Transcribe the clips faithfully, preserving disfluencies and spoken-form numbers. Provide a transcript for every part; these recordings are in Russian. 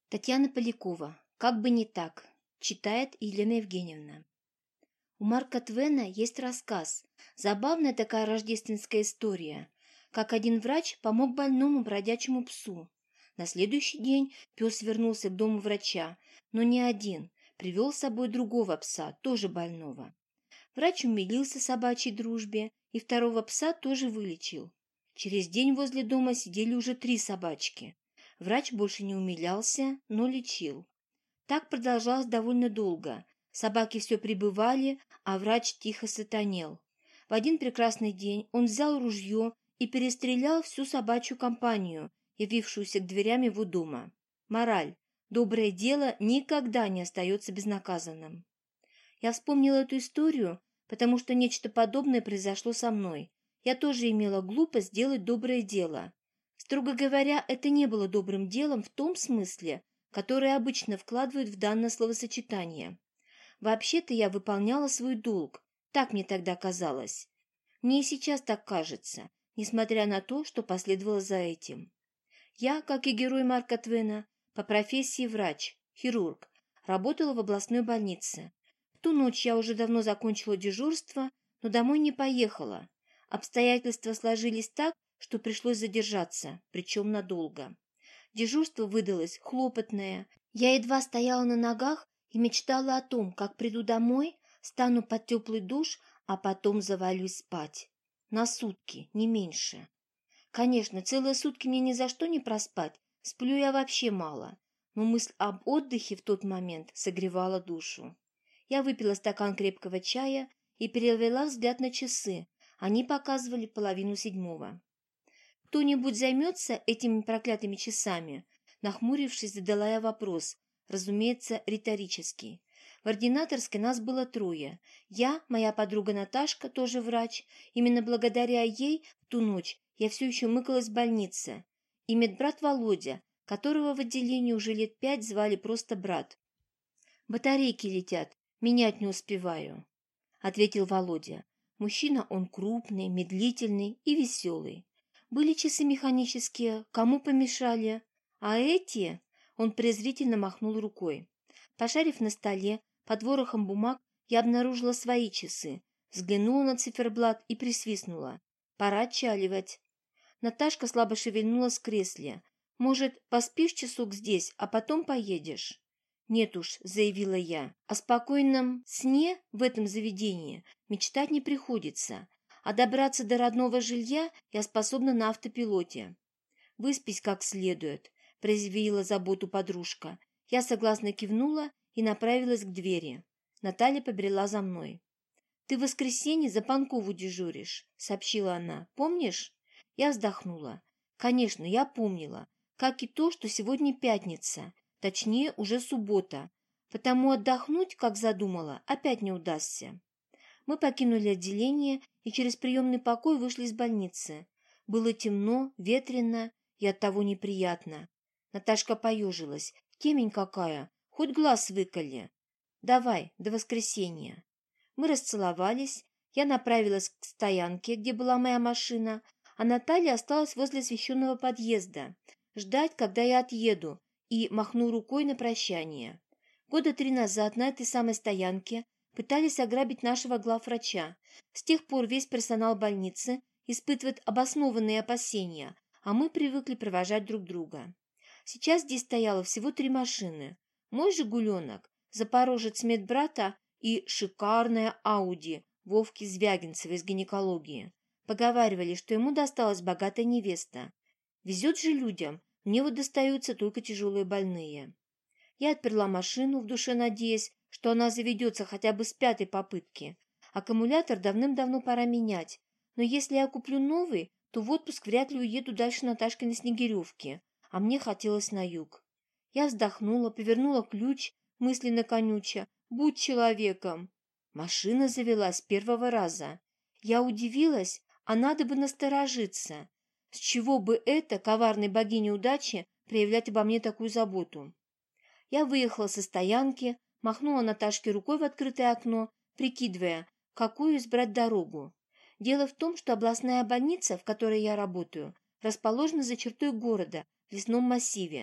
Татьяна Полякова. Как бы не так. Читает Елена Евгеньевна. У Марка Твена есть рассказ. Забавная такая рождественская история. Как один врач помог больному бродячему псу. На следующий день пес вернулся к дому врача, но не один. Привел с собой другого пса, тоже больного. Врач умилился собачьей дружбе и второго пса тоже вылечил. Через день возле дома сидели уже три собачки. Врач больше не умилялся, но лечил. Так продолжалось довольно долго. Собаки все прибывали, а врач тихо сатанел. В один прекрасный день он взял ружье и перестрелял всю собачью компанию, явившуюся к дверям его дома. Мораль. Доброе дело никогда не остается безнаказанным. Я вспомнила эту историю, потому что нечто подобное произошло со мной. Я тоже имела глупость сделать доброе дело. Строго говоря, это не было добрым делом в том смысле, который обычно вкладывают в данное словосочетание. Вообще-то я выполняла свой долг, так мне тогда казалось. Мне и сейчас так кажется, несмотря на то, что последовало за этим. Я, как и герой Марка Твена, по профессии врач, хирург, работала в областной больнице. В ту ночь я уже давно закончила дежурство, но домой не поехала. Обстоятельства сложились так, что пришлось задержаться, причем надолго. Дежурство выдалось хлопотное. Я едва стояла на ногах и мечтала о том, как приду домой, стану под теплый душ, а потом завалюсь спать. На сутки, не меньше. Конечно, целые сутки мне ни за что не проспать, сплю я вообще мало, но мысль об отдыхе в тот момент согревала душу. Я выпила стакан крепкого чая и перевела взгляд на часы. Они показывали половину седьмого. «Кто-нибудь займется этими проклятыми часами?» Нахмурившись, задала я вопрос, разумеется, риторический. В ординаторской нас было трое. Я, моя подруга Наташка, тоже врач. Именно благодаря ей в ту ночь я все еще мыкалась в больнице. И медбрат Володя, которого в отделении уже лет пять звали просто брат. «Батарейки летят, менять не успеваю», — ответил Володя. Мужчина он крупный, медлительный и веселый. Были часы механические, кому помешали? А эти? Он презрительно махнул рукой. Пошарив на столе, под ворохом бумаг, я обнаружила свои часы, взглянула на циферблат и присвистнула. Пора отчаливать. Наташка слабо шевельнулась в кресле. «Может, поспишь часок здесь, а потом поедешь?» «Нет уж», — заявила я, — «о спокойном сне в этом заведении мечтать не приходится. А добраться до родного жилья я способна на автопилоте». «Выспись как следует», — проявила заботу подружка. Я согласно кивнула и направилась к двери. Наталья побрела за мной. «Ты в воскресенье за Панкову дежуришь», — сообщила она. «Помнишь?» Я вздохнула. Конечно, я помнила, как и то, что сегодня пятница, точнее, уже суббота, потому отдохнуть, как задумала, опять не удастся. Мы покинули отделение и через приемный покой вышли из больницы. Было темно, ветрено и оттого неприятно. Наташка поежилась. «Темень какая! Хоть глаз выколи!» «Давай, до воскресенья!» Мы расцеловались, я направилась к стоянке, где была моя машина, а Наталья осталась возле освещенного подъезда, ждать, когда я отъеду, и махну рукой на прощание. Года три назад на этой самой стоянке пытались ограбить нашего главврача. С тех пор весь персонал больницы испытывает обоснованные опасения, а мы привыкли провожать друг друга. Сейчас здесь стояло всего три машины. Мой «Жигуленок», запорожец медбрата и шикарная Ауди Вовки Звягинцева из гинекологии. Поговаривали, что ему досталась богатая невеста. Везет же людям, мне вот достаются только тяжелые больные. Я отперла машину, в душе надеясь, что она заведется хотя бы с пятой попытки. Аккумулятор давным-давно пора менять, но если я куплю новый, то в отпуск вряд ли уеду дальше Наташкиной Снегиревки, а мне хотелось на юг. Я вздохнула, повернула ключ, мысленно конюча: «Будь человеком!» Машина завелась с первого раза. Я удивилась, а надо бы насторожиться. С чего бы это, коварной богине удачи, проявлять обо мне такую заботу? Я выехала со стоянки, махнула Наташке рукой в открытое окно, прикидывая, какую избрать дорогу. Дело в том, что областная больница, в которой я работаю, расположена за чертой города, в лесном массиве.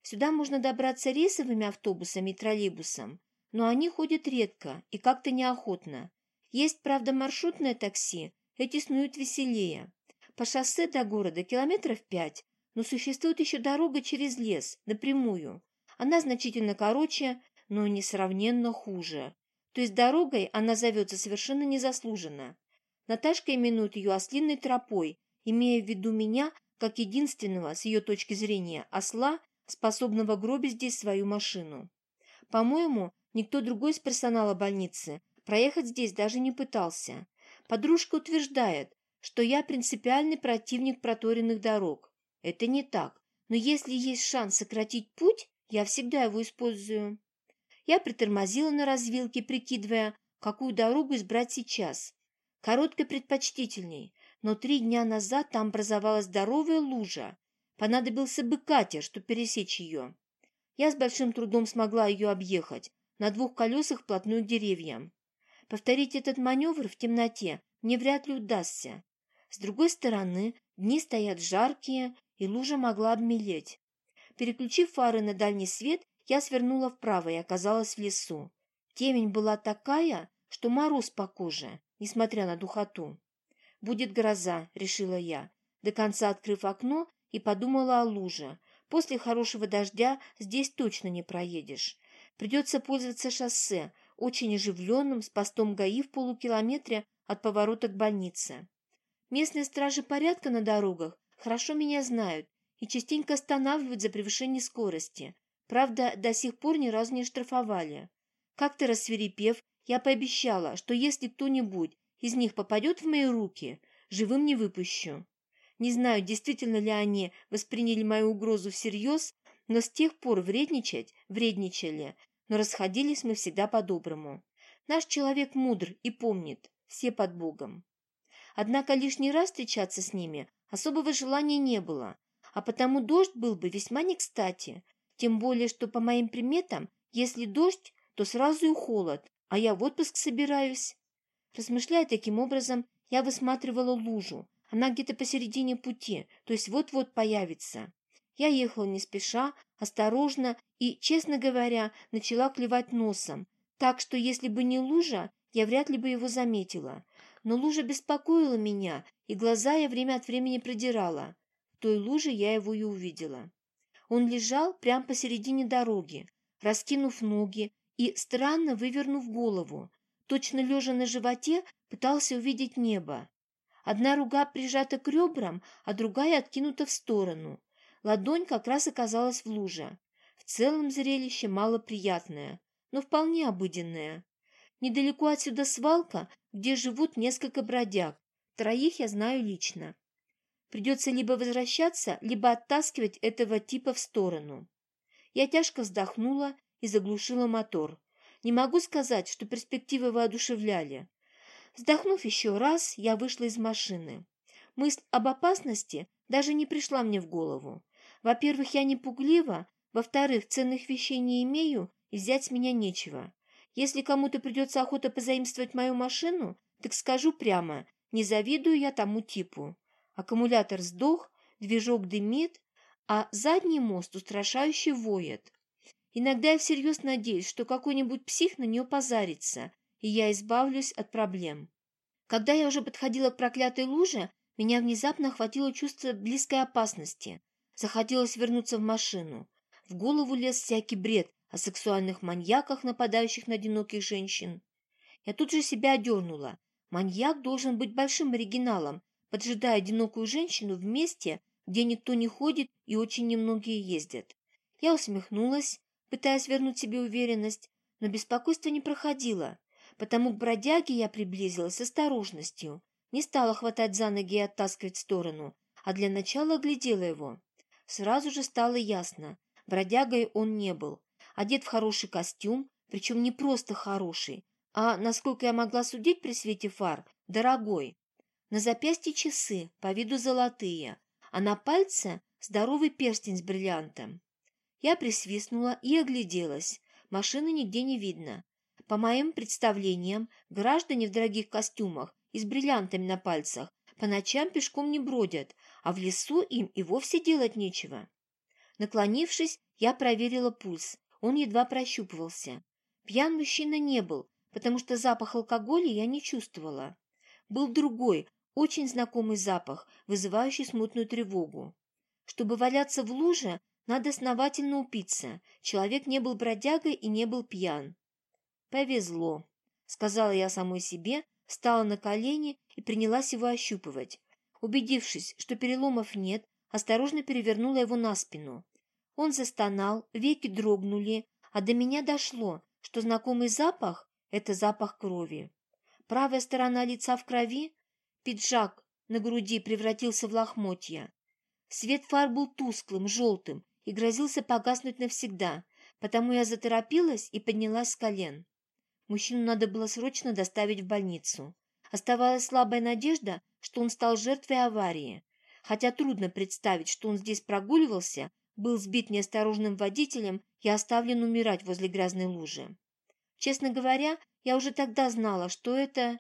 Сюда можно добраться рейсовыми автобусами и троллейбусом, но они ходят редко и как-то неохотно. Есть, правда, маршрутное такси, эти снуют веселее. По шоссе до города километров пять, но существует еще дорога через лес, напрямую. Она значительно короче, но несравненно хуже. То есть дорогой она зовется совершенно незаслуженно. Наташка именует ее ослиной тропой, имея в виду меня как единственного, с ее точки зрения, осла, способного гробить здесь свою машину. По-моему, никто другой из персонала больницы проехать здесь даже не пытался. Подружка утверждает, что я принципиальный противник проторенных дорог. Это не так, но если есть шанс сократить путь, я всегда его использую. Я притормозила на развилке, прикидывая, какую дорогу избрать сейчас. Короткой предпочтительней, но три дня назад там образовалась здоровая лужа. Понадобился бы катер, чтобы пересечь ее. Я с большим трудом смогла ее объехать, на двух колесах вплотную к деревьям. Повторить этот маневр в темноте мне вряд ли удастся. С другой стороны, дни стоят жаркие, и лужа могла обмелеть. Переключив фары на дальний свет, я свернула вправо и оказалась в лесу. Темень была такая, что мороз по коже, несмотря на духоту. «Будет гроза», — решила я, до конца открыв окно, и подумала о луже. После хорошего дождя здесь точно не проедешь. Придется пользоваться шоссе, очень оживленным, с постом ГАИ в полукилометре от поворота к больнице. Местные стражи порядка на дорогах хорошо меня знают и частенько останавливают за превышение скорости. Правда, до сих пор ни разу не штрафовали. Как-то рассвирепев, я пообещала, что если кто-нибудь из них попадет в мои руки, живым не выпущу. Не знаю, действительно ли они восприняли мою угрозу всерьез, но с тех пор вредничать вредничали, но расходились мы всегда по-доброму. Наш человек мудр и помнит, все под Богом. Однако лишний раз встречаться с ними особого желания не было, а потому дождь был бы весьма не кстати, тем более, что по моим приметам, если дождь, то сразу и холод, а я в отпуск собираюсь. Размышляя таким образом, я высматривала лужу. Она где-то посередине пути, то есть вот-вот появится. Я ехала не спеша, осторожно и, честно говоря, начала клевать носом, так что если бы не лужа, я вряд ли бы его заметила. Но лужа беспокоила меня, и глаза я время от времени продирала. В той луже я его и увидела. Он лежал прямо посередине дороги, раскинув ноги и странно вывернув голову. Точно лежа на животе, пытался увидеть небо. Одна рука прижата к ребрам, а другая откинута в сторону. Ладонь как раз оказалась в луже. В целом зрелище малоприятное, но вполне обыденное. Недалеко отсюда свалка, где живут несколько бродяг. Троих я знаю лично. Придется либо возвращаться, либо оттаскивать этого типа в сторону. Я тяжко вздохнула и заглушила мотор. Не могу сказать, что перспективы воодушевляли. Вздохнув еще раз, я вышла из машины. Мысль об опасности даже не пришла мне в голову. Во-первых, я не пуглива, во-вторых, ценных вещей не имею и взять с меня нечего. Если кому-то придется охота позаимствовать мою машину, так скажу прямо, не завидую я тому типу. Аккумулятор сдох, движок дымит, а задний мост устрашающе воет. Иногда я всерьез надеюсь, что какой-нибудь псих на нее позарится, и я избавлюсь от проблем. Когда я уже подходила к проклятой луже, меня внезапно охватило чувство близкой опасности. Захотелось вернуться в машину. В голову лез всякий бред о сексуальных маньяках, нападающих на одиноких женщин. Я тут же себя одернула. Маньяк должен быть большим оригиналом, поджидая одинокую женщину в месте, где никто не ходит и очень немногие ездят. Я усмехнулась, пытаясь вернуть себе уверенность, но беспокойство не проходило. Потому к бродяге я приблизилась с осторожностью, не стала хватать за ноги и оттаскивать в сторону, а для начала оглядела его. Сразу же стало ясно, бродягой он не был. Одет в хороший костюм, причем не просто хороший, а, насколько я могла судить при свете фар, дорогой. На запястье часы, по виду золотые, а на пальце здоровый перстень с бриллиантом. Я присвистнула и огляделась. Машины нигде не видно. По моим представлениям, граждане в дорогих костюмах и с бриллиантами на пальцах по ночам пешком не бродят, а в лесу им и вовсе делать нечего. Наклонившись, Я проверила пульс. Он едва прощупывался. Пьян мужчина не был, потому что запах алкоголя я не чувствовала. Был другой, очень знакомый запах, вызывающий смутную тревогу. Чтобы валяться в луже, надо основательно упиться. Человек не был бродягой и не был пьян. «Повезло», — сказала я самой себе, встала на колени и принялась его ощупывать. Убедившись, что переломов нет, осторожно перевернула его на спину. Он застонал, веки дрогнули, а до меня дошло, что знакомый запах — это запах крови. Правая сторона лица в крови, пиджак на груди превратился в лохмотья. Свет фар был тусклым, желтым и грозился погаснуть навсегда, потому я заторопилась и поднялась с колен. Мужчину надо было срочно доставить в больницу. Оставалась слабая надежда, что он стал жертвой аварии. Хотя трудно представить, что он здесь прогуливался, был сбит неосторожным водителем и оставлен умирать возле грязной лужи. Честно говоря, я уже тогда знала, что это...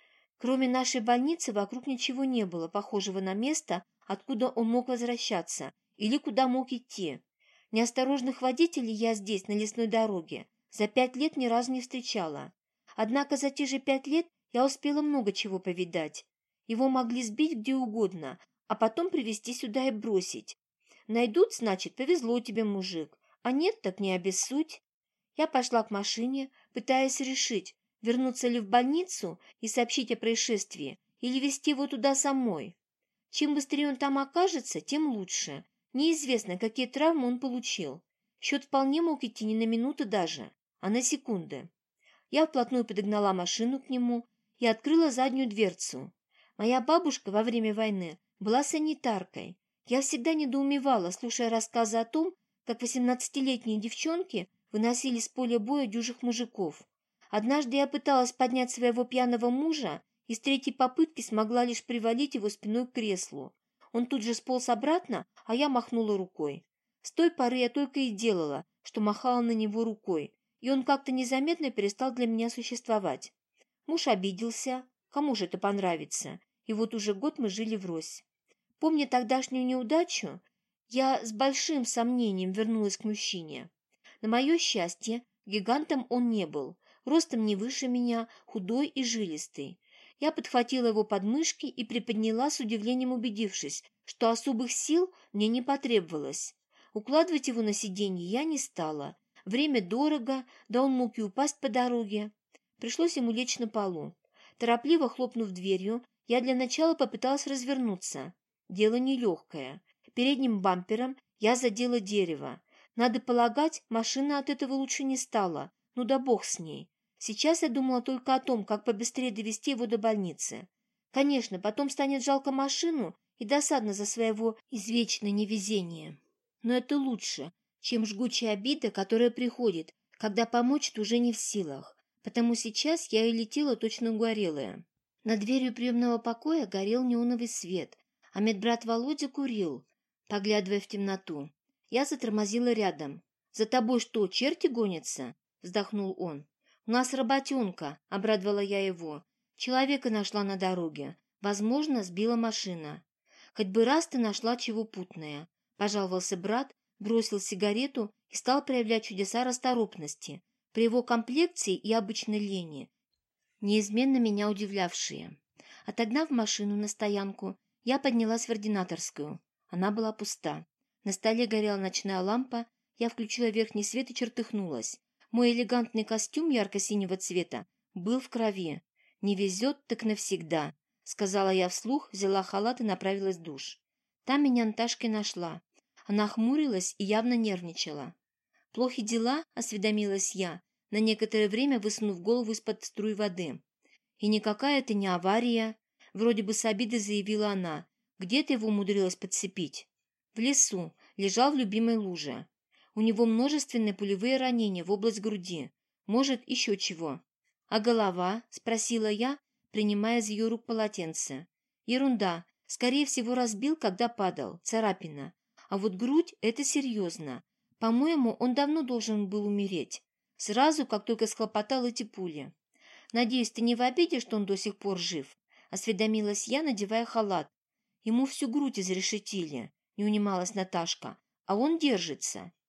Кроме нашей больницы вокруг ничего не было, похожего на место, откуда он мог возвращаться или куда мог идти. Неосторожных водителей я здесь, на лесной дороге, за пять лет ни разу не встречала. Однако за те же пять лет я успела много чего повидать. Его могли сбить где угодно, а потом привезти сюда и бросить. Найдут, значит, повезло тебе, мужик, а нет, так не обессудь. Я пошла к машине, пытаясь решить, вернуться ли в больницу и сообщить о происшествии, или везти его туда самой. Чем быстрее он там окажется, тем лучше. Неизвестно, какие травмы он получил. Счет вполне мог идти не на минуты даже, а на секунды. Я вплотную подогнала машину к нему и открыла заднюю дверцу. Моя бабушка во время войны была санитаркой. Я всегда недоумевала, слушая рассказы о том, как восемнадцатилетние девчонки выносили с поля боя дюжих мужиков. Однажды я пыталась поднять своего пьяного мужа и с третьей попытки смогла лишь привалить его спиной к креслу. Он тут же сполз обратно, а я махнула рукой. С той поры я только и делала, что махала на него рукой, и он как-то незаметно перестал для меня существовать. Муж обиделся, кому же это понравится, и вот уже год мы жили врозь. Помня тогдашнюю неудачу, я с большим сомнением вернулась к мужчине. На мое счастье, гигантом он не был, ростом не выше меня, худой и жилистый. Я подхватила его подмышки и приподняла, с удивлением убедившись, что особых сил мне не потребовалось. Укладывать его на сиденье я не стала. Время дорого, да он мог и упасть по дороге. Пришлось ему лечь на полу. Торопливо хлопнув дверью, я для начала попыталась развернуться. Дело нелегкое. Передним бампером я задела дерево. Надо полагать, машина от этого лучше не стала. Ну да бог с ней. Сейчас я думала только о том, как побыстрее довести его до больницы. Конечно, потом станет жалко машину и досадно за своего извечное невезение. Но это лучше, чем жгучая обида, которая приходит, когда помочь ты уже не в силах. Потому сейчас я и летела точно угорелая. Над дверью приемного покоя горел неоновый свет, а медбрат Володя курил, поглядывая в темноту. Я затормозила рядом. «За тобой что, черти гонятся?» — вздохнул он. «У нас работенка», — обрадовала я его. «Человека нашла на дороге. Возможно, сбила машина». «Хоть бы раз ты нашла чего путное», — пожаловался брат, бросил сигарету и стал проявлять чудеса расторопности, при его комплекции и обычной лени, неизменно меня удивлявшие. Отогнав машину на стоянку, я поднялась в ординаторскую. Она была пуста. На столе горела ночная лампа, я включила верхний свет и чертыхнулась. Мой элегантный костюм ярко-синего цвета был в крови. «Не везет, так навсегда», — сказала я вслух, взяла халат и направилась в душ. Там меня Наташка нашла. Она хмурилась и явно нервничала. «Плохи дела?» — осведомилась я, на некоторое время высунув голову из-под струй воды. «И никакая это не авария», — вроде бы с обидой заявила она. «Где ты его умудрилась подцепить?» «В лесу. Лежал в любимой луже. У него множественные пулевые ранения в область груди. Может, еще чего». «А голова?» — спросила я, принимая из ее рук полотенце. «Ерунда. Скорее всего, разбил, когда падал. Царапина. А вот грудь — это серьезно. По-моему, он давно должен был умереть. Сразу, как только схлопотал эти пули. Надеюсь, ты не в обиде, что он до сих пор жив?» — осведомилась я, надевая халат. «Ему всю грудь изрешетили», — не унималась Наташка. «А он держится».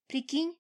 Прикинь?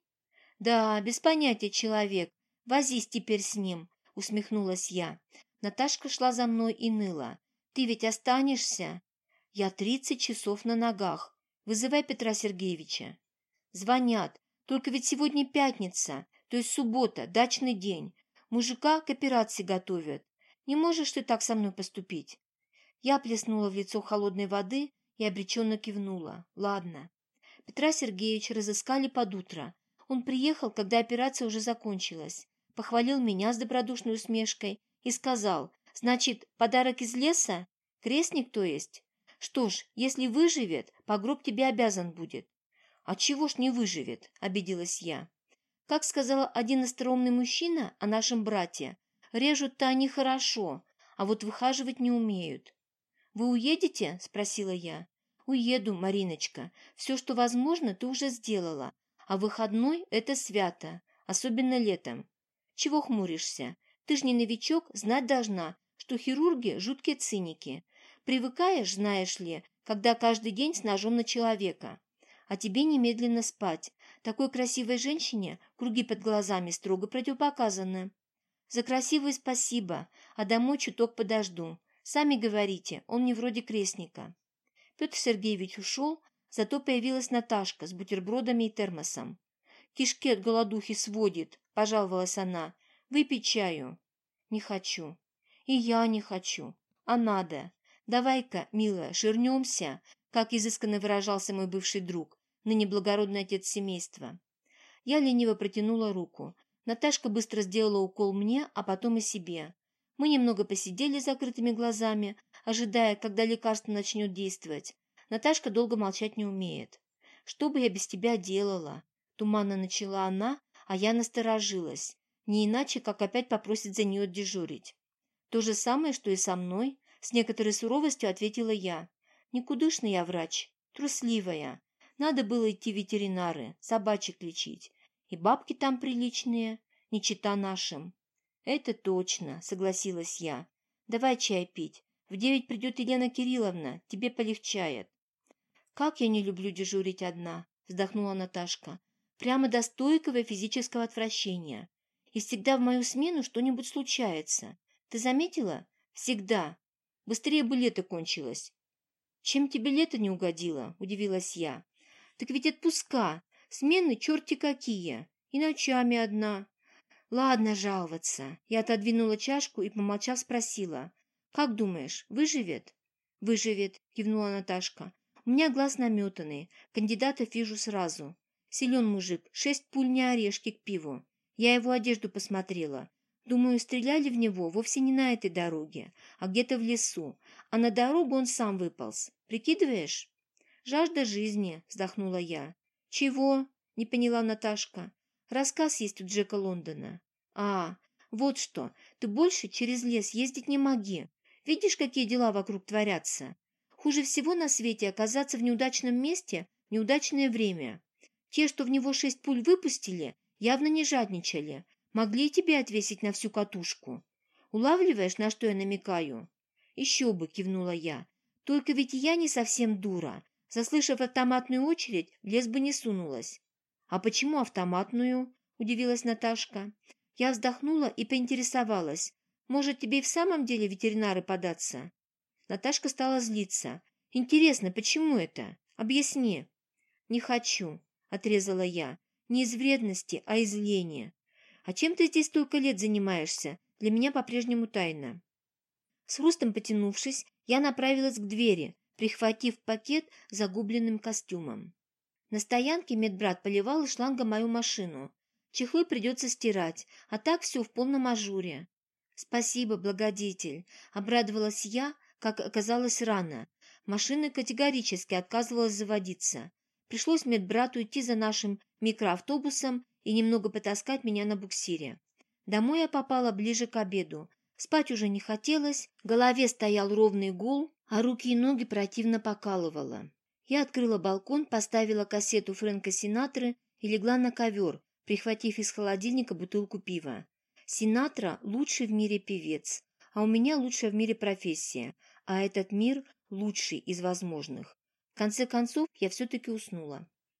Да, без понятия человек. Возись теперь с ним, усмехнулась я. Наташка шла за мной и ныла. Ты ведь останешься? Я тридцать часов на ногах. Вызывай Петра Сергеевича. Звонят. Только ведь сегодня пятница, то есть суббота, дачный день. Мужика к операции готовят. Не можешь ты так со мной поступить? Я плеснула в лицо холодной воды и обреченно кивнула. Ладно. Петра Сергеевича разыскали под утро. Он приехал, когда операция уже закончилась. Похвалил меня с добродушной усмешкой и сказал, значит, подарок из леса? Крестник, то есть? Что ж, если выживет, по гроб тебе обязан будет. А чего ж не выживет, обиделась я. Как сказал один остроумный мужчина о нашем брате, режут-то они хорошо, а вот выхаживать не умеют. «Вы уедете?» – спросила я. «Уеду, Мариночка. Все, что возможно, ты уже сделала. А выходной – это свято, особенно летом. Чего хмуришься? Ты ж не новичок, знать должна, что хирурги – жуткие циники. Привыкаешь, знаешь ли, когда каждый день с ножом на человека. А тебе немедленно спать. Такой красивой женщине круги под глазами строго противопоказаны. За красивое спасибо, а домой чуток подожду. Сами говорите, он не вроде крестника». Петр Сергеевич ушел, зато появилась Наташка с бутербродами и термосом. «Кишки от голодухи сводит», – пожаловалась она. «Выпей чаю». «Не хочу». «И я не хочу. А надо. Давай-ка, милая, ширнемся», как изысканно выражался мой бывший друг, ныне благородный отец семейства. Я лениво протянула руку. Наташка быстро сделала укол мне, а потом и себе. Мы немного посидели с закрытыми глазами, ожидая, когда лекарство начнет действовать. Наташка долго молчать не умеет. «Что бы я без тебя делала?» Туманно начала она, а я насторожилась. Не иначе, как опять попросит за нее дежурить. «То же самое, что и со мной», — с некоторой суровостью ответила я. «Никудышный я врач, трусливая. Надо было идти в ветеринары, собачек лечить. И бабки там приличные, не чета нашим». «Это точно», — согласилась я. «Давай чай пить. В девять придет Елена Кирилловна, тебе полегчает». «Как я не люблю дежурить одна», — вздохнула Наташка. «Прямо до стойкого физического отвращения. И всегда в мою смену что-нибудь случается. Ты заметила? Всегда. Быстрее бы лето кончилось». «Чем тебе лето не угодило?» – удивилась я. «Так ведь отпуска. Смены черти какие. И ночами одна». «Ладно жаловаться». Я отодвинула чашку и, помолчав, спросила. «Как думаешь, выживет?» «Выживет», – кивнула Наташка. «У меня глаз наметанный. Кандидатов вижу сразу. Силен мужик, шесть пуль не орешки к пиву. Я его одежду посмотрела. Думаю, стреляли в него вовсе не на этой дороге, а где-то в лесу, а на дорогу он сам выполз. Прикидываешь?» «Жажда жизни», – вздохнула я. «Чего?» – не поняла Наташка. «Рассказ есть у Джека Лондона». «А, вот что, ты больше через лес ездить не моги. Видишь, какие дела вокруг творятся? Хуже всего на свете оказаться в неудачном месте в неудачное время. Те, что в него шесть пуль выпустили, явно не жадничали. Могли и тебе отвесить на всю катушку. Улавливаешь, на что я намекаю?» «Еще бы», – кивнула я. «Только ведь и я не совсем дура. Заслышав автоматную очередь, в лес бы не сунулась». «А почему автоматную?» – удивилась Наташка. Я вздохнула и поинтересовалась. «Может, тебе и в самом деле в ветеринары податься?» Наташка стала злиться. «Интересно, почему это? Объясни». «Не хочу», – отрезала я. «Не из вредности, а из лени». «А чем ты здесь столько лет занимаешься? Для меня по-прежнему тайна». С хрустом потянувшись, я направилась к двери, прихватив пакет с загубленным костюмом. На стоянке медбрат поливал из шланга мою машину. Чехлы придется стирать, а так все в полном ажуре. «Спасибо, благодетель», — обрадовалась я, как оказалось рано. Машина категорически отказывалась заводиться. Пришлось медбрату идти за нашим микроавтобусом и немного потаскать меня на буксире. Домой я попала ближе к обеду. Спать уже не хотелось, в голове стоял ровный гул, а руки и ноги противно покалывало. Я открыла балкон, поставила кассету Фрэнка Синатры и легла на ковер, прихватив из холодильника бутылку пива. Синатра – лучший в мире певец, а у меня лучшая в мире профессия, а этот мир – лучший из возможных. В конце концов, я все-таки уснула.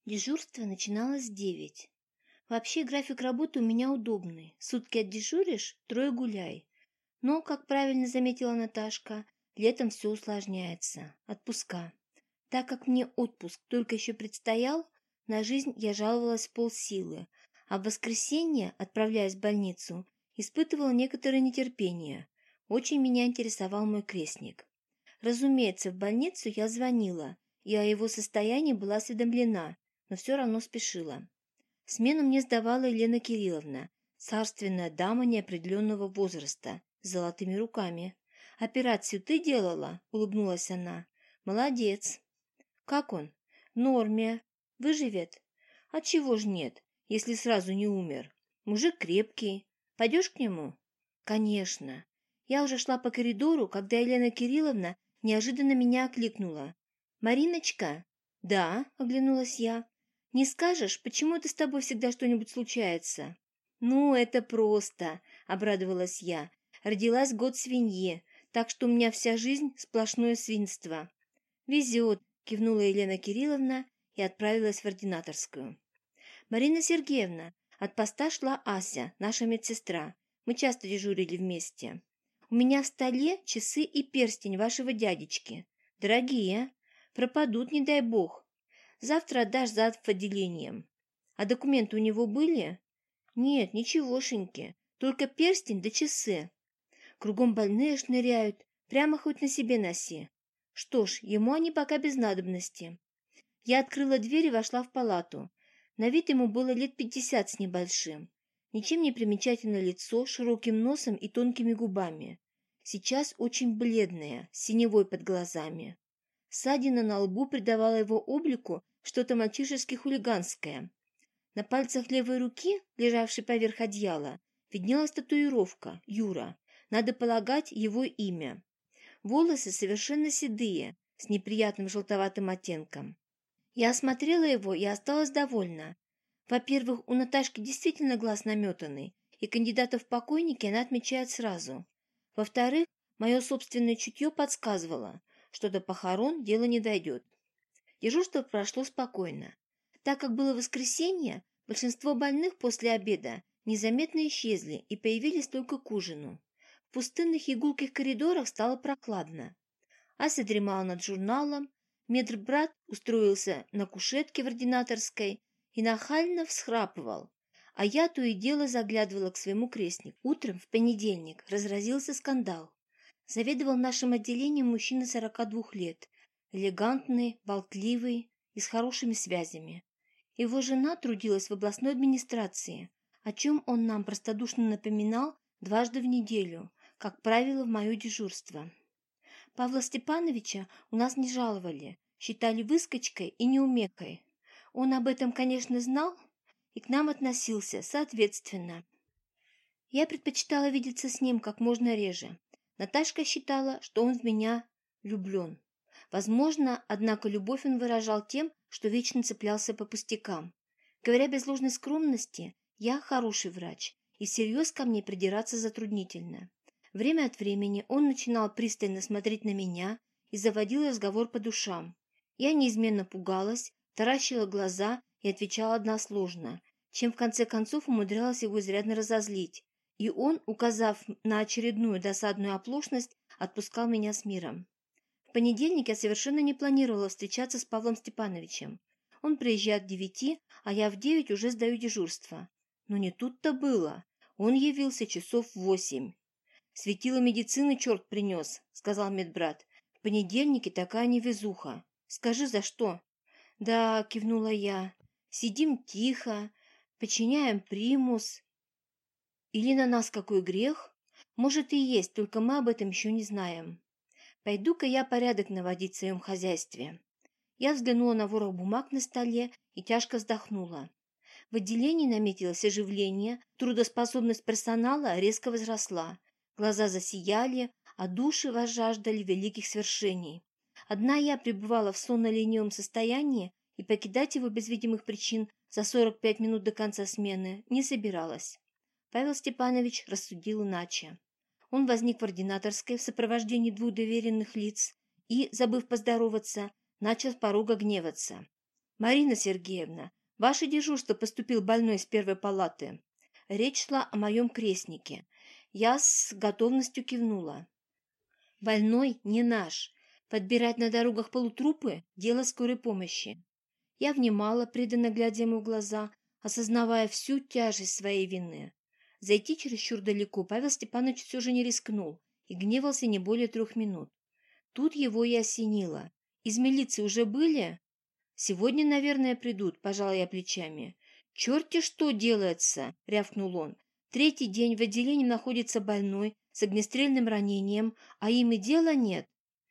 Дежурство начиналось в девять. Вообще график работы у меня удобный. Сутки отдежуришь, трое гуляй. Но, как правильно заметила Наташка, летом все усложняется. Отпуска. Так как мне отпуск только еще предстоял, на жизнь я жаловалась в полсилы, а в воскресенье, отправляясь в больницу, испытывала некоторое нетерпение. Очень меня интересовал мой крестник. Разумеется, в больницу я звонила, и о его состоянии была осведомлена, но все равно спешила. Смену мне сдавала Елена Кирилловна, царственная дама неопределенного возраста, с золотыми руками. «Операцию ты делала?» – улыбнулась она. «Молодец». «Как он?» «В норме. Выживет?» «Отчего ж нет, если сразу не умер? Мужик крепкий. Пойдешь к нему?» «Конечно». Я уже шла по коридору, когда Елена Кирилловна неожиданно меня окликнула. «Мариночка?» «Да», – оглянулась я. «Не скажешь, почему это с тобой всегда что-нибудь случается?» «Ну, это просто», – обрадовалась я. «Родилась год свиньи, так что у меня вся жизнь сплошное свинство». «Везет», – кивнула Елена Кирилловна и отправилась в ординаторскую. «Марина Сергеевна, от поста шла Ася, наша медсестра. Мы часто дежурили вместе. У меня в столе часы и перстень вашего дядечки. Дорогие, пропадут, не дай бог. Завтра отдашь зад в отделением. А документы у него были?» «Нет, ничегошеньки, только перстень да часы. Кругом больные шныряют, прямо хоть на себе носи. Что ж, ему они пока без надобности». Я открыла дверь и вошла в палату. На вид ему было лет пятьдесят с небольшим. Ничем не примечательное лицо, широким носом и тонкими губами. Сейчас очень бледное, с синевой под глазами. Ссадина на лбу придавала его облику что-то мальчишески-хулиганское. На пальцах левой руки, лежавшей поверх одеяла, виднелась татуировка «Юра», надо полагать, его имя. Волосы совершенно седые, с неприятным желтоватым оттенком. Я осмотрела его и осталась довольна. Во-первых, у Наташки действительно глаз наметанный, и кандидата в покойники она отмечает сразу. Во-вторых, мое собственное чутье подсказывало, что до похорон дело не дойдет. Дежурство прошло спокойно. Так как было воскресенье, большинство больных после обеда незаметно исчезли и появились только к ужину. В пустынных и гулких коридорах стало прохладно. Ася дремала над журналом, медбрат устроился на кушетке в ординаторской и нахально всхрапывал, а я то и дело заглядывала к своему крестнику. Утром в понедельник разразился скандал. Заведовал нашим отделением мужчина сорока двух лет, элегантный, болтливый и с хорошими связями. Его жена трудилась в областной администрации, о чем он нам простодушно напоминал дважды в неделю, как правило, в мое дежурство. Павла Степановича у нас не жаловали, считали выскочкой и неумекой. Он об этом, конечно, знал и к нам относился соответственно. Я предпочитала видеться с ним как можно реже. Наташка считала, что он в меня влюблен. Возможно, однако любовь он выражал тем, что вечно цеплялся по пустякам. Говоря без ложной скромности, я хороший врач, и всерьез ко мне придираться затруднительно. Время от времени он начинал пристально смотреть на меня и заводил разговор по душам. Я неизменно пугалась, таращила глаза и отвечала односложно, чем в конце концов умудрялась его изрядно разозлить, и он, указав на очередную досадную оплошность, отпускал меня с миром. В понедельник я совершенно не планировала встречаться с Павлом Степановичем. Он приезжает к девяти, а я в девять уже сдаю дежурство. Но не тут-то было. Он явился часов в восемь. «Светило медицины черт принес», — сказал медбрат. «В понедельнике такая невезуха. Скажи, за что?» «Да», — кивнула я. «Сидим тихо, подчиняем примус. Или на нас какой грех? Может и есть, только мы об этом еще не знаем. Пойду-ка я порядок наводить в своем хозяйстве». Я взглянула на ворох бумаг на столе и тяжко вздохнула. В отделении наметилось оживление, трудоспособность персонала резко возросла. Глаза засияли, а души возжаждали великих свершений. Одна я пребывала в сонно-ленивом состоянии и покидать его без видимых причин за сорок пять минут до конца смены не собиралась. Павел Степанович рассудил иначе. Он возник в ординаторской в сопровождении двух доверенных лиц и, забыв поздороваться, начал с порога гневаться. «Марина Сергеевна, ваше дежурство поступил больной из первой палаты». Речь шла о моем крестнике. Я с готовностью кивнула. «Больной не наш. Подбирать на дорогах полутрупы – дело скорой помощи». Я внимала, преданно глядя ему в глаза, осознавая всю тяжесть своей вины. Зайти чересчур далеко Павел Степанович все же не рискнул и гневался не более трех минут. Тут его и осенило. «Из милиции уже были?» «Сегодня, наверное, придут», – пожала я плечами. «Черт-те что делается!» – рявкнул он. «Третий день в отделении находится больной с огнестрельным ранением, а им и дела нет».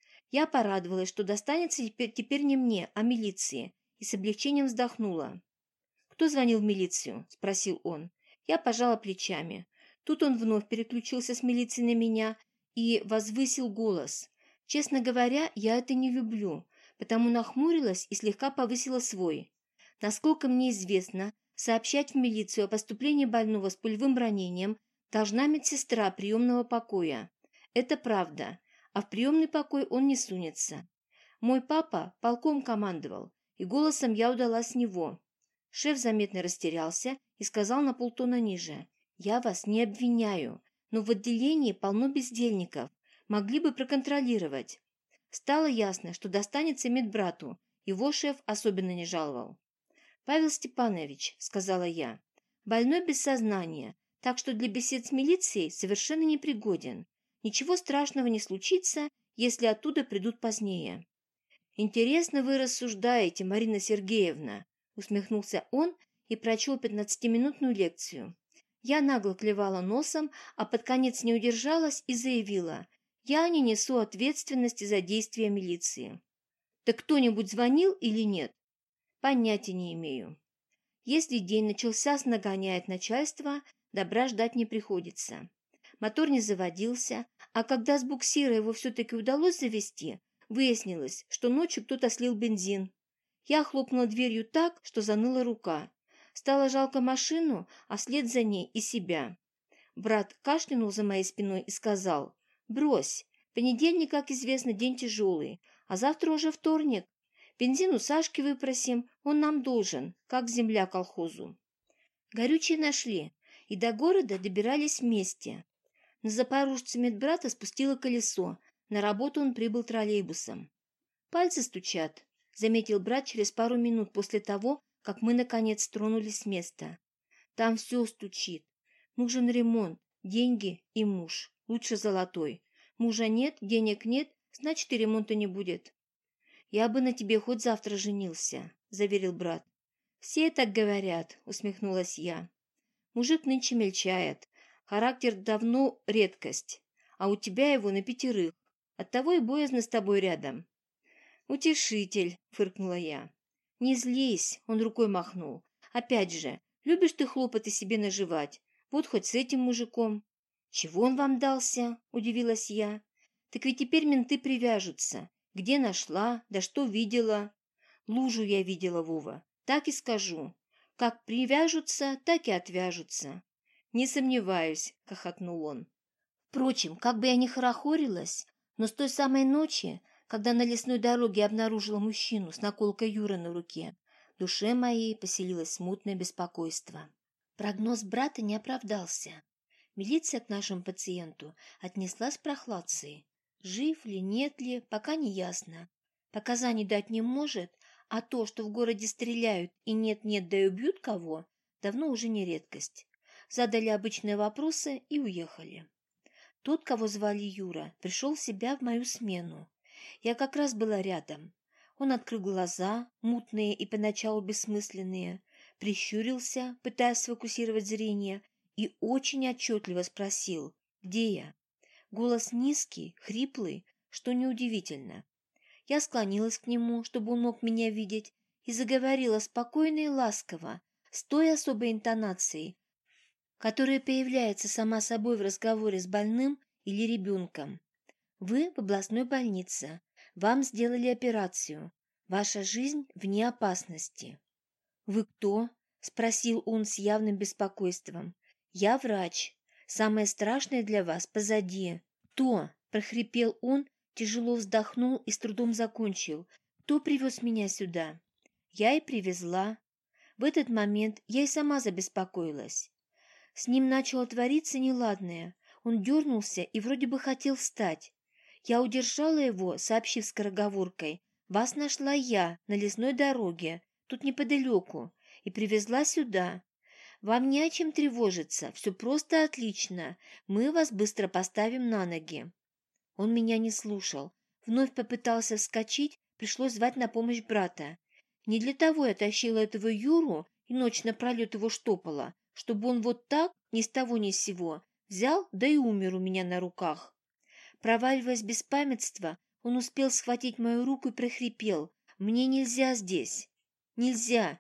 Я порадовалась, что достанется теперь, теперь не мне, а милиции, и с облегчением вздохнула. «Кто звонил в милицию?» – спросил он. Я пожала плечами. Тут он вновь переключился с милиции на меня и возвысил голос. Честно говоря, я это не люблю, потому нахмурилась и слегка повысила свой. Насколько мне известно, сообщать в милицию о поступлении больного с пулевым ранением должна медсестра приемного покоя. Это правда, а в приемный покой он не сунется. Мой папа полком командовал, и голосом я удалась с него. Шеф заметно растерялся и сказал на полтона ниже: «Я вас не обвиняю, но в отделении полно бездельников, могли бы проконтролировать». Стало ясно, что достанется медбрату, его шеф особенно не жаловал. «Павел Степанович», — сказала я, — «больной без сознания, так что для бесед с милицией совершенно непригоден. Ничего страшного не случится, если оттуда придут позднее». «Интересно вы рассуждаете, Марина Сергеевна», — усмехнулся он и прочел пятнадцатиминутную лекцию. Я нагло клевала носом, а под конец не удержалась и заявила: «Я не несу ответственности за действия милиции». «Так кто-нибудь звонил или нет?» «Понятия не имею». Если день начался с нагоняет начальства, добра ждать не приходится. Мотор не заводился, а когда с буксира его все-таки удалось завести, выяснилось, что ночью кто-то слил бензин. Я хлопнула дверью так, что заныла рука. Стало жалко машину, а вслед за ней и себя. Брат кашлянул за моей спиной и сказал: «Брось, понедельник, как известно, день тяжелый, а завтра уже вторник. Бензин у Сашки выпросим, он нам должен, как земля колхозу». Горючее нашли, и до города добирались вместе. На запорожце медбрата спустило колесо, на работу он прибыл троллейбусом. «Пальцы стучат», — заметил брат через пару минут после того, как мы, наконец, тронулись с места. «Там все стучит. Нужен ремонт, деньги и муж, лучше золотой. Мужа нет, денег нет, значит, и ремонта не будет». «Я бы на тебе хоть завтра женился», — заверил брат. «Все так говорят», — усмехнулась я. «Мужик нынче мельчает. Характер давно редкость, а у тебя его на пятерых. Оттого и боязно с тобой рядом». «Утешитель», — фыркнула я. «Не злись», — он рукой махнул. «Опять же, любишь ты хлопоты себе наживать. Вот хоть с этим мужиком». «Чего он вам дался?» — удивилась я. «Так ведь теперь менты привяжутся. Где нашла, да что видела?» «Лужу я видела, Вова, так и скажу. Как привяжутся, так и отвяжутся». «Не сомневаюсь», — хохотнул он. Впрочем, как бы я ни хорохорилась, но с той самой ночи, когда на лесной дороге обнаружила мужчину с наколкой Юры на руке, в душе моей поселилось смутное беспокойство. Прогноз брата не оправдался. Милиция к нашему пациенту отнеслась с прохладцей. Жив ли, нет ли, пока не ясно. Показаний дать не может, а то, что в городе стреляют и нет-нет, да и убьют кого, давно уже не редкость. Задали обычные вопросы и уехали. Тот, кого звали Юра, пришел в себя в мою смену. Я как раз была рядом. Он открыл глаза, мутные и поначалу бессмысленные, прищурился, пытаясь сфокусировать зрение, и очень отчетливо спросил: «Где я?» Голос низкий, хриплый, что неудивительно. Я склонилась к нему, чтобы он мог меня видеть, и заговорила спокойно и ласково, с той особой интонацией, которая появляется сама собой в разговоре с больным или ребенком. «Вы в областной больнице. Вам сделали операцию. Ваша жизнь вне опасности». «Вы кто?» – спросил он с явным беспокойством. «Я врач. Самое страшное для вас позади». «Кто?» – прохрипел он, тяжело вздохнул и с трудом закончил. «Кто привез меня сюда?» Я и привезла. В этот момент я и сама забеспокоилась. С ним начало твориться неладное. Он дернулся и вроде бы хотел встать. Я удержала его, сообщив скороговоркой: «Вас нашла я на лесной дороге, тут неподалеку, и привезла сюда. Вам не о чем тревожиться, все просто отлично. Мы вас быстро поставим на ноги». Он меня не слушал. Вновь попытался вскочить, пришлось звать на помощь брата. Не для того я тащила этого Юру и ночь напролет его штопала, чтобы он вот так, ни с того ни с сего, взял, да и умер у меня на руках. Проваливаясь в беспамятство, он успел схватить мою руку и прохрипел: «Мне нельзя здесь! Нельзя!»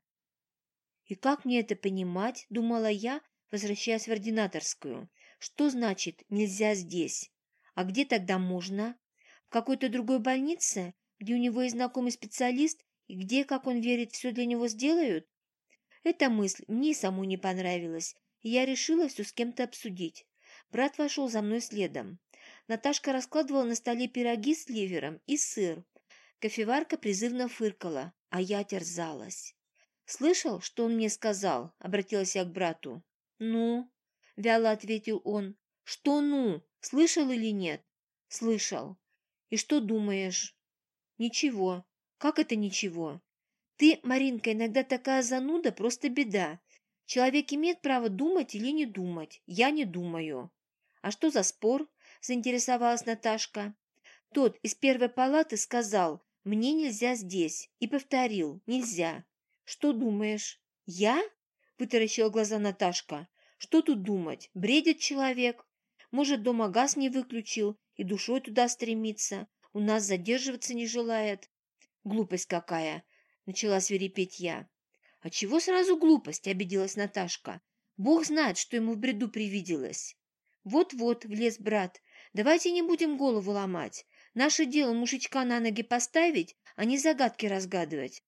«И как мне это понимать?» — думала я, возвращаясь в ординаторскую. «Что значит «нельзя здесь»? А где тогда можно? В какой-то другой больнице, где у него есть знакомый специалист, и где, как он верит, все для него сделают?» Эта мысль мне и саму не понравилась, и я решила все с кем-то обсудить. Брат вошел за мной следом. Наташка раскладывала на столе пироги с ливером и сыр. Кофеварка призывно фыркала, а я терзалась. «Слышал, что он мне сказал?» — обратилась я к брату. «Ну?» — вяло ответил он. «Что «ну»? Слышал или нет?» «Слышал. И что думаешь?» «Ничего». «Как это ничего?» «Ты, Маринка, иногда такая зануда, просто беда. Человек имеет право думать или не думать. Я не думаю». «А что за спор?» — заинтересовалась Наташка. «Тот из первой палаты сказал: мне нельзя здесь», и повторил: «нельзя». «Что думаешь?» «Я?» — вытаращила глаза Наташка. «Что тут думать? Бредит человек. Может, дома газ не выключил и душой туда стремится. У нас задерживаться не желает». «Глупость какая!» — начала свирепеть я. «А чего сразу глупость?» — обиделась Наташка. «Бог знает, что ему в бреду привиделось». «Вот-вот», — влез брат, — «давайте не будем голову ломать. Наше дело мужичка на ноги поставить, а не загадки разгадывать».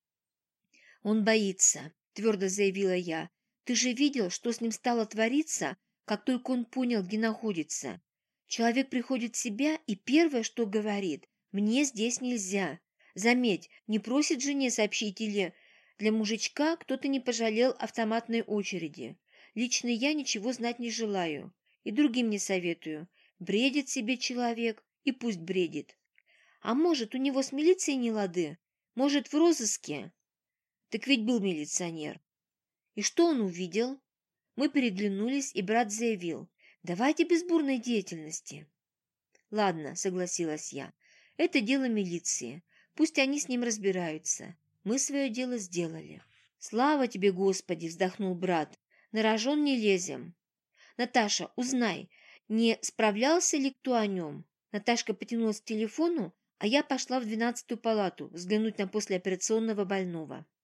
«Он боится», — твердо заявила я. «Ты же видел, что с ним стало твориться, как только он понял, где находится. Человек приходит в себя и первое, что говорит: «Мне здесь нельзя». Заметь, не просит жене сообщить или... Для мужичка кто-то не пожалел автоматной очереди. Лично я ничего знать не желаю. И другим не советую. Бредит себе человек, и пусть бредит. А может, у него с милицией не лады? Может, в розыске? Так ведь был милиционер. И что он увидел? Мы переглянулись, и брат заявил: «Давайте без бурной деятельности». «Ладно», — согласилась я, — «это дело милиции. Пусть они с ним разбираются. Мы свое дело сделали». «Слава тебе, Господи!» — вздохнул брат. «На рожон не лезем». «Наташа, узнай, не справлялся ли кто о нем?» Наташка потянулась к телефону, а я пошла в двенадцатую палату взглянуть на послеоперационного больного.